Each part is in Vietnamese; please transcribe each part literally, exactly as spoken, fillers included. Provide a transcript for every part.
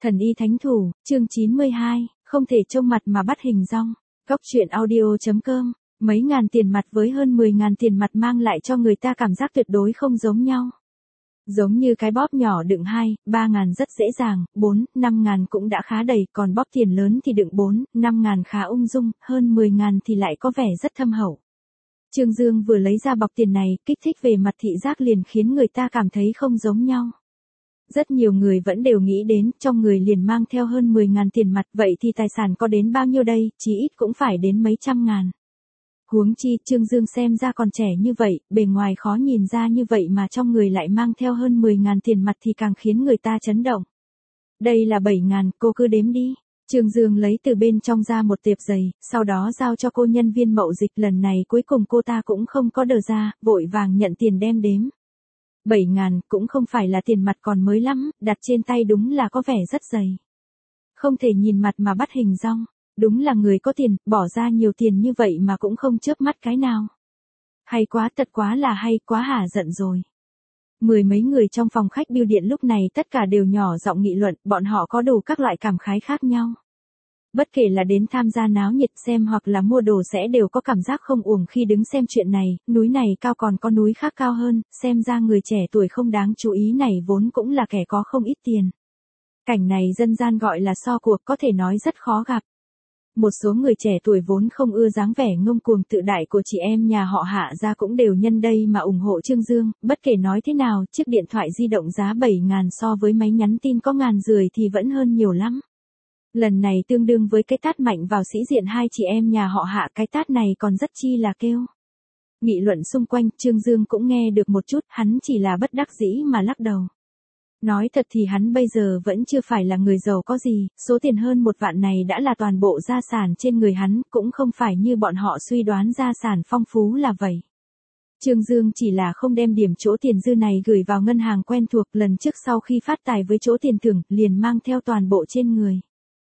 Thần y thánh thủ, chương chín mươi hai, không thể trông mặt mà bắt hình dong. Góc truyện audio.com, mấy ngàn tiền mặt với hơn mười ngàn tiền mặt mang lại cho người ta cảm giác tuyệt đối không giống nhau. Giống như cái bóp nhỏ đựng hai, ba ngàn rất dễ dàng, bốn, năm ngàn cũng đã khá đầy, còn bóp tiền lớn thì đựng bốn, năm ngàn khá ung dung, hơn mười ngàn thì lại có vẻ rất thâm hậu. Trương Dương vừa lấy ra bọc tiền này, kích thích về mặt thị giác liền khiến người ta cảm thấy không giống nhau. Rất nhiều người vẫn đều nghĩ đến, trong người liền mang theo hơn mười ngàn tiền mặt, vậy thì tài sản có đến bao nhiêu đây, chí ít cũng phải đến mấy trăm ngàn. Huống chi, Trương Dương xem ra còn trẻ như vậy, bề ngoài khó nhìn ra như vậy mà trong người lại mang theo hơn mười ngàn tiền mặt thì càng khiến người ta chấn động. Đây là bảy ngàn, cô cứ đếm đi. Trương Dương lấy từ bên trong ra một tệp giày, sau đó giao cho cô nhân viên mậu dịch, lần này cuối cùng cô ta cũng không có đờ ra, vội vàng nhận tiền đem đếm. Bảy ngàn cũng không phải là tiền mặt còn mới lắm, đặt trên tay đúng là có vẻ rất dày. Không thể nhìn mặt mà bắt hình dong, đúng là người có tiền, bỏ ra nhiều tiền như vậy mà cũng không chớp mắt cái nào. Hay quá, thật quá là hay, quá hả giận rồi. Mười mấy người trong phòng khách bưu điện lúc này tất cả đều nhỏ giọng nghị luận, bọn họ có đủ các loại cảm khái khác nhau. Bất kể là đến tham gia náo nhiệt xem hoặc là mua đồ sẽ đều có cảm giác không uổng khi đứng xem chuyện này, núi này cao còn có núi khác cao hơn, xem ra người trẻ tuổi không đáng chú ý này vốn cũng là kẻ có không ít tiền. Cảnh này dân gian gọi là so cuộc, có thể nói rất khó gặp. Một số người trẻ tuổi vốn không ưa dáng vẻ ngông cuồng tự đại của chị em nhà họ Hạ ra cũng đều nhân đây mà ủng hộ Trương Dương, bất kể nói thế nào, chiếc điện thoại di động giá bảy ngàn so với máy nhắn tin có ngàn rưỡi thì vẫn hơn nhiều lắm. Lần này tương đương với cái tát mạnh vào sĩ diện hai chị em nhà họ Hạ, cái tát này còn rất chi là kêu. Nghị luận xung quanh, Trương Dương cũng nghe được một chút, hắn chỉ là bất đắc dĩ mà lắc đầu. Nói thật thì hắn bây giờ vẫn chưa phải là người giàu có gì, số tiền hơn một vạn này đã là toàn bộ gia sản trên người hắn, cũng không phải như bọn họ suy đoán gia sản phong phú là vậy. Trương Dương chỉ là không đem điểm chỗ tiền dư này gửi vào ngân hàng quen thuộc, lần trước sau khi phát tài với chỗ tiền thưởng, liền mang theo toàn bộ trên người.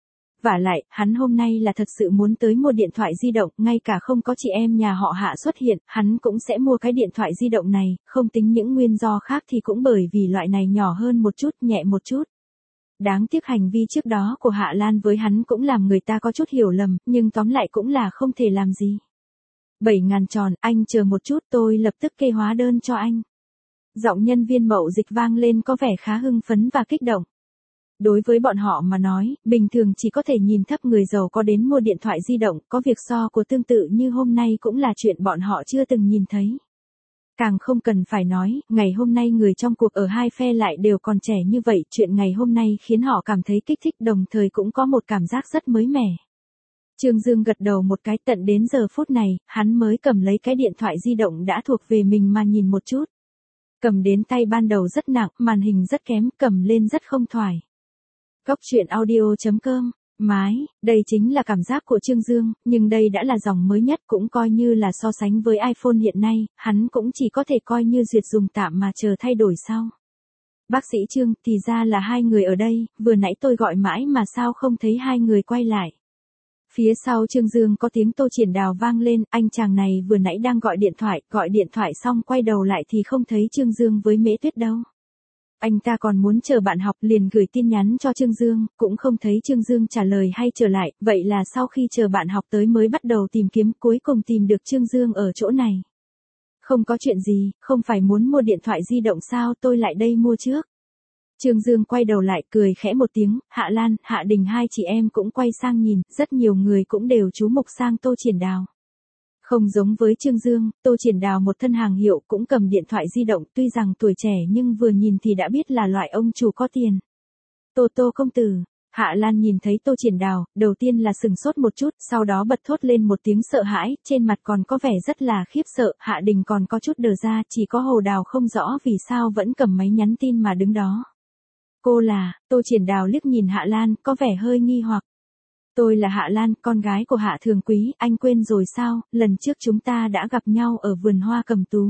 Vả lại, hắn hôm nay là thật sự muốn tới mua điện thoại di động, ngay cả không có chị em nhà họ Hạ xuất hiện, hắn cũng sẽ mua cái điện thoại di động này, không tính những nguyên do khác thì cũng bởi vì loại này nhỏ hơn một chút, nhẹ một chút. Đáng tiếc hành vi trước đó của Hạ Lan với hắn cũng làm người ta có chút hiểu lầm, nhưng tóm lại cũng là không thể làm gì. Bảy ngàn tròn, anh chờ một chút, tôi lập tức kê hóa đơn cho anh. Giọng nhân viên mậu dịch vang lên có vẻ khá hưng phấn và kích động. Đối với bọn họ mà nói, bình thường chỉ có thể nhìn thấp người giàu có đến mua điện thoại di động, có việc so của tương tự như hôm nay cũng là chuyện bọn họ chưa từng nhìn thấy. Càng không cần phải nói, ngày hôm nay người trong cuộc ở hai phe lại đều còn trẻ như vậy, chuyện ngày hôm nay khiến họ cảm thấy kích thích đồng thời cũng có một cảm giác rất mới mẻ. Trương Dương gật đầu một cái, tận đến giờ phút này, hắn mới cầm lấy cái điện thoại di động đã thuộc về mình mà nhìn một chút. Cầm đến tay ban đầu rất nặng, màn hình rất kém, cầm lên rất không thoải. Góc truyện audio.com, mái, đây chính là cảm giác của Trương Dương, nhưng đây đã là dòng mới nhất, cũng coi như là so sánh với iPhone hiện nay, hắn cũng chỉ có thể coi như duyệt dùng tạm mà chờ thay đổi sau. Bác sĩ Trương, thì ra là hai người ở đây, vừa nãy tôi gọi mãi mà sao không thấy hai người quay lại. Phía sau Trương Dương có tiếng Tô Triển Đào vang lên, anh chàng này vừa nãy đang gọi điện thoại, gọi điện thoại xong quay đầu lại thì không thấy Trương Dương với Mễ Tuyết đâu. Anh ta còn muốn chờ bạn học liền gửi tin nhắn cho Trương Dương, cũng không thấy Trương Dương trả lời hay trở lại, vậy là sau khi chờ bạn học tới mới bắt đầu tìm kiếm, cuối cùng tìm được Trương Dương ở chỗ này. Không có chuyện gì, không phải muốn mua điện thoại di động sao, tôi lại đây mua trước. Trương Dương quay đầu lại cười khẽ một tiếng, Hạ Lan, Hạ Đình hai chị em cũng quay sang nhìn, rất nhiều người cũng đều chú mục sang Tô Triển Đào. Không giống với Trương Dương, Tô Triển Đào một thân hàng hiệu cũng cầm điện thoại di động, tuy rằng tuổi trẻ nhưng vừa nhìn thì đã biết là loại ông chủ có tiền. Tô Tô công tử, Hạ Lan nhìn thấy Tô Triển Đào, đầu tiên là sừng sốt một chút, sau đó bật thốt lên một tiếng sợ hãi, trên mặt còn có vẻ rất là khiếp sợ, Hạ Đình còn có chút đờ ra, chỉ có Hồ Đào không rõ vì sao vẫn cầm máy nhắn tin mà đứng đó. Cô là, Tô Triển Đào liếc nhìn Hạ Lan, có vẻ hơi nghi hoặc. Tôi là Hạ Lan, con gái của Hạ Thường Quý, anh quên rồi sao, lần trước chúng ta đã gặp nhau ở vườn hoa Cầm Tú.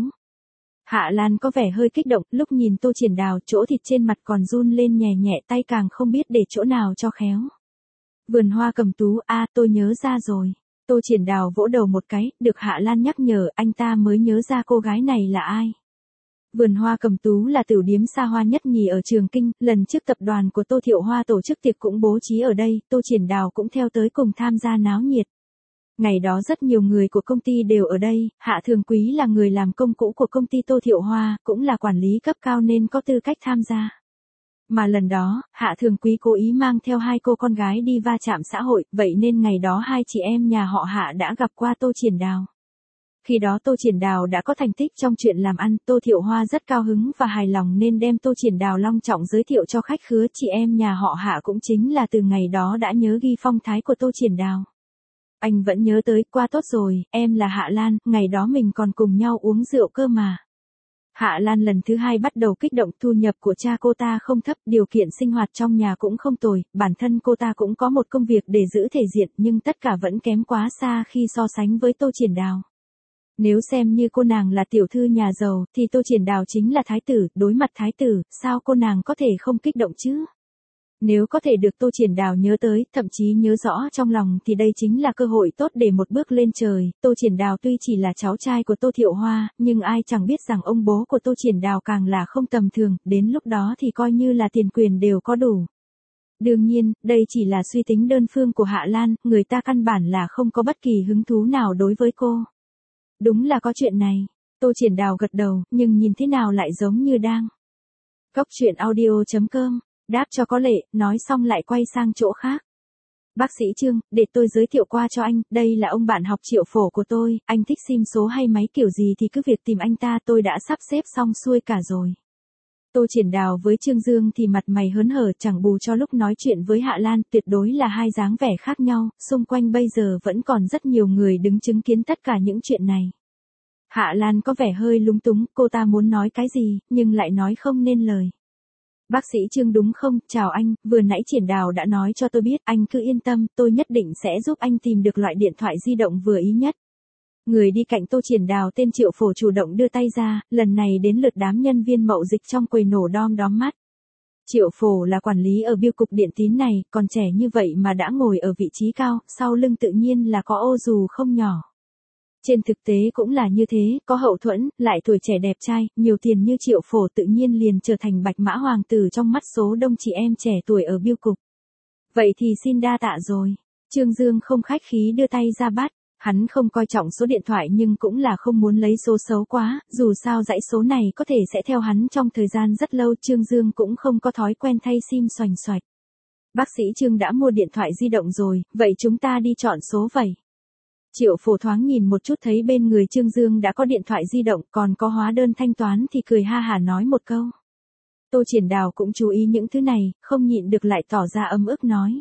Hạ Lan có vẻ hơi kích động, lúc nhìn Tô Triển Đào, chỗ thịt trên mặt còn run lên nhẹ nhẹ, tay càng không biết để chỗ nào cho khéo. Vườn hoa Cầm Tú, a à, tôi nhớ ra rồi. Tô Triển Đào vỗ đầu một cái, được Hạ Lan nhắc nhở, anh ta mới nhớ ra cô gái này là ai. Vườn hoa Cẩm Tú là tửu điếm xa hoa nhất nhì ở Trường Kinh, lần trước tập đoàn của Tô Thiệu Hoa tổ chức tiệc cũng bố trí ở đây, Tô Triển Đào cũng theo tới cùng tham gia náo nhiệt. Ngày đó rất nhiều người của công ty đều ở đây, Hạ Thường Quý là người làm công cũ của công ty Tô Thiệu Hoa, cũng là quản lý cấp cao nên có tư cách tham gia. Mà lần đó, Hạ Thường Quý cố ý mang theo hai cô con gái đi va chạm xã hội, vậy nên ngày đó hai chị em nhà họ Hạ đã gặp qua Tô Triển Đào. Khi đó Tô Triển Đào đã có thành tích trong chuyện làm ăn, Tô Thiệu Hoa rất cao hứng và hài lòng nên đem Tô Triển Đào long trọng giới thiệu cho khách khứa. Chị em nhà họ Hạ cũng chính là từ ngày đó đã nhớ ghi phong thái của Tô Triển Đào. Anh vẫn nhớ tới, qua tốt rồi, em là Hạ Lan, ngày đó mình còn cùng nhau uống rượu cơ mà. Hạ Lan lần thứ hai bắt đầu kích động, thu nhập của cha cô ta không thấp, điều kiện sinh hoạt trong nhà cũng không tồi, bản thân cô ta cũng có một công việc để giữ thể diện nhưng tất cả vẫn kém quá xa khi so sánh với Tô Triển Đào. Nếu xem như cô nàng là tiểu thư nhà giàu thì Tô Triển Đào chính là thái tử, đối mặt thái tử, sao cô nàng có thể không kích động chứ? Nếu có thể được Tô Triển Đào nhớ tới, thậm chí nhớ rõ trong lòng thì đây chính là cơ hội tốt để một bước lên trời. Tô Triển Đào tuy chỉ là cháu trai của Tô Thiệu Hoa, nhưng ai chẳng biết rằng ông bố của Tô Triển Đào càng là không tầm thường, đến lúc đó thì coi như là tiền quyền đều có đủ. Đương nhiên, đây chỉ là suy tính đơn phương của Hạ Lan, người ta căn bản là không có bất kỳ hứng thú nào đối với cô. Đúng là có chuyện này. Tô Triển Đào gật đầu, nhưng nhìn thế nào lại giống như đang. Cốc truyện audio chấm com, đáp cho có lệ, nói xong lại quay sang chỗ khác. Bác sĩ Trương, để tôi giới thiệu qua cho anh, đây là ông bạn học Triệu Phổ của tôi, anh thích sim số hay máy kiểu gì thì cứ việc tìm anh ta, tôi đã sắp xếp xong xuôi cả rồi. Tô Triển Đào với Trương Dương thì mặt mày hớn hở, chẳng bù cho lúc nói chuyện với Hạ Lan, tuyệt đối là hai dáng vẻ khác nhau, xung quanh bây giờ vẫn còn rất nhiều người đứng chứng kiến tất cả những chuyện này. Hạ Lan có vẻ hơi lúng túng, cô ta muốn nói cái gì, nhưng lại nói không nên lời. Bác sĩ Trương đúng không, chào anh, vừa nãy Triển Đào đã nói cho tôi biết, anh cứ yên tâm, tôi nhất định sẽ giúp anh tìm được loại điện thoại di động vừa ý nhất. Người đi cạnh Tô Triển Đào tên Triệu Phổ chủ động đưa tay ra, lần này đến lượt đám nhân viên mậu dịch trong quầy nổ đom đóm mắt. Triệu Phổ là quản lý ở biêu cục điện tín này, còn trẻ như vậy mà đã ngồi ở vị trí cao, sau lưng tự nhiên là có ô dù không nhỏ. Trên thực tế cũng là như thế, có hậu thuẫn, lại tuổi trẻ đẹp trai, nhiều tiền như Triệu Phổ tự nhiên liền trở thành bạch mã hoàng tử trong mắt số đông chị em trẻ tuổi ở biêu cục. Vậy thì xin đa tạ rồi. Trương Dương không khách khí đưa tay ra bắt. Hắn không coi trọng số điện thoại nhưng cũng là không muốn lấy số xấu quá, dù sao dãy số này có thể sẽ theo hắn trong thời gian rất lâu. Trương Dương cũng không có thói quen thay sim xoành xoạch. Bác sĩ Trương đã mua điện thoại di động rồi, vậy chúng ta đi chọn số vậy. Triệu Phổ thoáng nhìn một chút thấy bên người Trương Dương đã có điện thoại di động, còn có hóa đơn thanh toán thì cười ha hả nói một câu. Tô Triển Đào cũng chú ý những thứ này, không nhịn được lại tỏ ra ấm ức nói.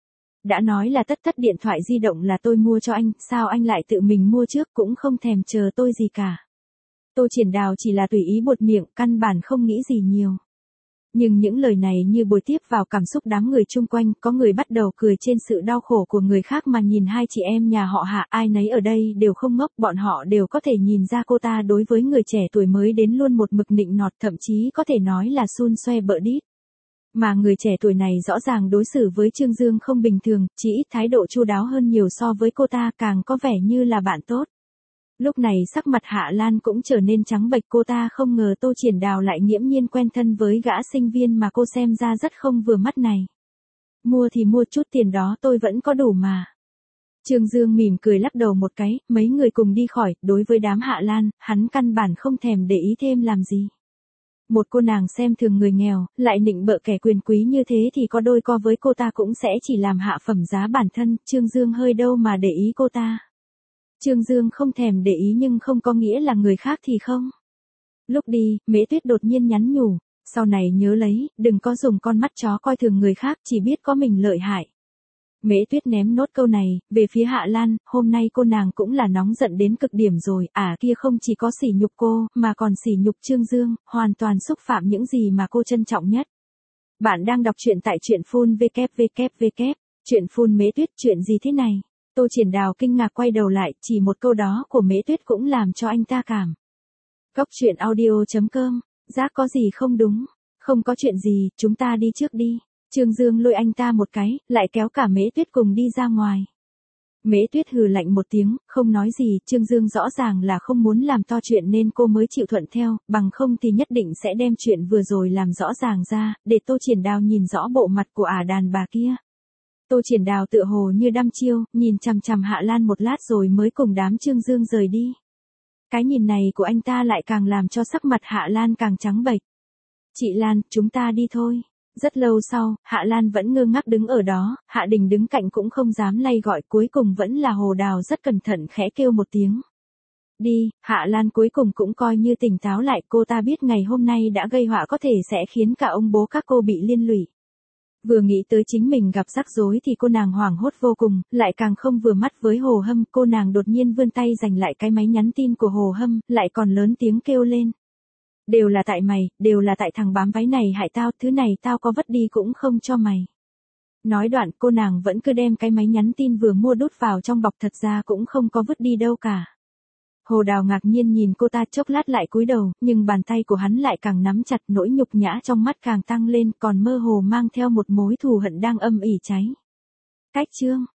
Đã nói là tất tất điện thoại di động là tôi mua cho anh, sao anh lại tự mình mua trước cũng không thèm chờ tôi gì cả. Tô Triển Đào chỉ là tùy ý buột miệng, căn bản không nghĩ gì nhiều. Nhưng những lời này như bồi tiếp vào cảm xúc đám người chung quanh, có người bắt đầu cười trên sự đau khổ của người khác mà nhìn hai chị em nhà họ Hạ, ai nấy ở đây đều không ngốc, bọn họ đều có thể nhìn ra cô ta đối với người trẻ tuổi mới đến luôn một mực nịnh nọt, thậm chí có thể nói là xun xoe bợ đít. Mà người trẻ tuổi này rõ ràng đối xử với Trương Dương không bình thường, chỉ ít thái độ chu đáo hơn nhiều so với cô ta, càng có vẻ như là bạn tốt. Lúc này sắc mặt Hạ Lan cũng trở nên trắng bệch, cô ta không ngờ Tô Triển Đào lại nghiễm nhiên quen thân với gã sinh viên mà cô xem ra rất không vừa mắt này. Mua thì mua, chút tiền đó tôi vẫn có đủ mà. Trương Dương mỉm cười lắc đầu một cái, mấy người cùng đi khỏi, đối với đám Hạ Lan, hắn căn bản không thèm để ý thêm làm gì. Một cô nàng xem thường người nghèo, lại nịnh bợ kẻ quyền quý như thế thì có đôi co với cô ta cũng sẽ chỉ làm hạ phẩm giá bản thân, Trương Dương hơi đâu mà để ý cô ta. Trương Dương không thèm để ý nhưng không có nghĩa là người khác thì không. Lúc đi, Mễ Tuyết đột nhiên nhắn nhủ, sau này nhớ lấy, đừng có dùng con mắt chó coi thường người khác, chỉ biết có mình lợi hại. Mễ Tuyết ném nốt câu này, về phía Hạ Lan, hôm nay cô nàng cũng là nóng giận đến cực điểm rồi, à kia không chỉ có sỉ nhục cô, mà còn sỉ nhục Trương Dương, hoàn toàn xúc phạm những gì mà cô trân trọng nhất. Bạn đang đọc truyện tại truyện phun vê kép vê kép vê kép, truyện phun Mễ Tuyết, chuyện gì thế này? Tô Triển Đào kinh ngạc quay đầu lại, chỉ một câu đó của Mễ Tuyết cũng làm cho anh ta cảm. Cốc truyện audio chấm com, giác có gì không đúng? Không có chuyện gì, chúng ta đi trước đi. Trương Dương lôi anh ta một cái, lại kéo cả Mễ Tuyết cùng đi ra ngoài. Mễ Tuyết hừ lạnh một tiếng, không nói gì, Trương Dương rõ ràng là không muốn làm to chuyện nên cô mới chịu thuận theo, bằng không thì nhất định sẽ đem chuyện vừa rồi làm rõ ràng ra, để Tô Triển Đào nhìn rõ bộ mặt của ả đàn bà kia. Tô Triển Đào tựa hồ như đăm chiêu, nhìn chằm chằm Hạ Lan một lát rồi mới cùng đám Trương Dương rời đi. Cái nhìn này của anh ta lại càng làm cho sắc mặt Hạ Lan càng trắng bệch. Chị Lan, chúng ta đi thôi. Rất lâu sau, Hạ Lan vẫn ngơ ngác đứng ở đó, Hạ Đình đứng cạnh cũng không dám lay gọi, cuối cùng vẫn là Hồ Đào rất cẩn thận khẽ kêu một tiếng. Đi, Hạ Lan cuối cùng cũng coi như tỉnh táo lại, cô ta biết ngày hôm nay đã gây họa có thể sẽ khiến cả ông bố các cô bị liên lụy. Vừa nghĩ tới chính mình gặp rắc rối thì cô nàng hoảng hốt vô cùng, lại càng không vừa mắt với Hồ Hâm, cô nàng đột nhiên vươn tay giành lại cái máy nhắn tin của Hồ Hâm, lại còn lớn tiếng kêu lên. Đều là tại mày, đều là tại thằng bám váy này hại tao, thứ này tao có vứt đi cũng không cho mày. Nói đoạn cô nàng vẫn cứ đem cái máy nhắn tin vừa mua đút vào trong bọc, thật ra cũng không có vứt đi đâu cả. Hồ Đào ngạc nhiên nhìn cô ta chốc lát lại cúi đầu, nhưng bàn tay của hắn lại càng nắm chặt, nỗi nhục nhã trong mắt càng tăng lên, còn mơ hồ mang theo một mối thù hận đang âm ỉ cháy. Cách chương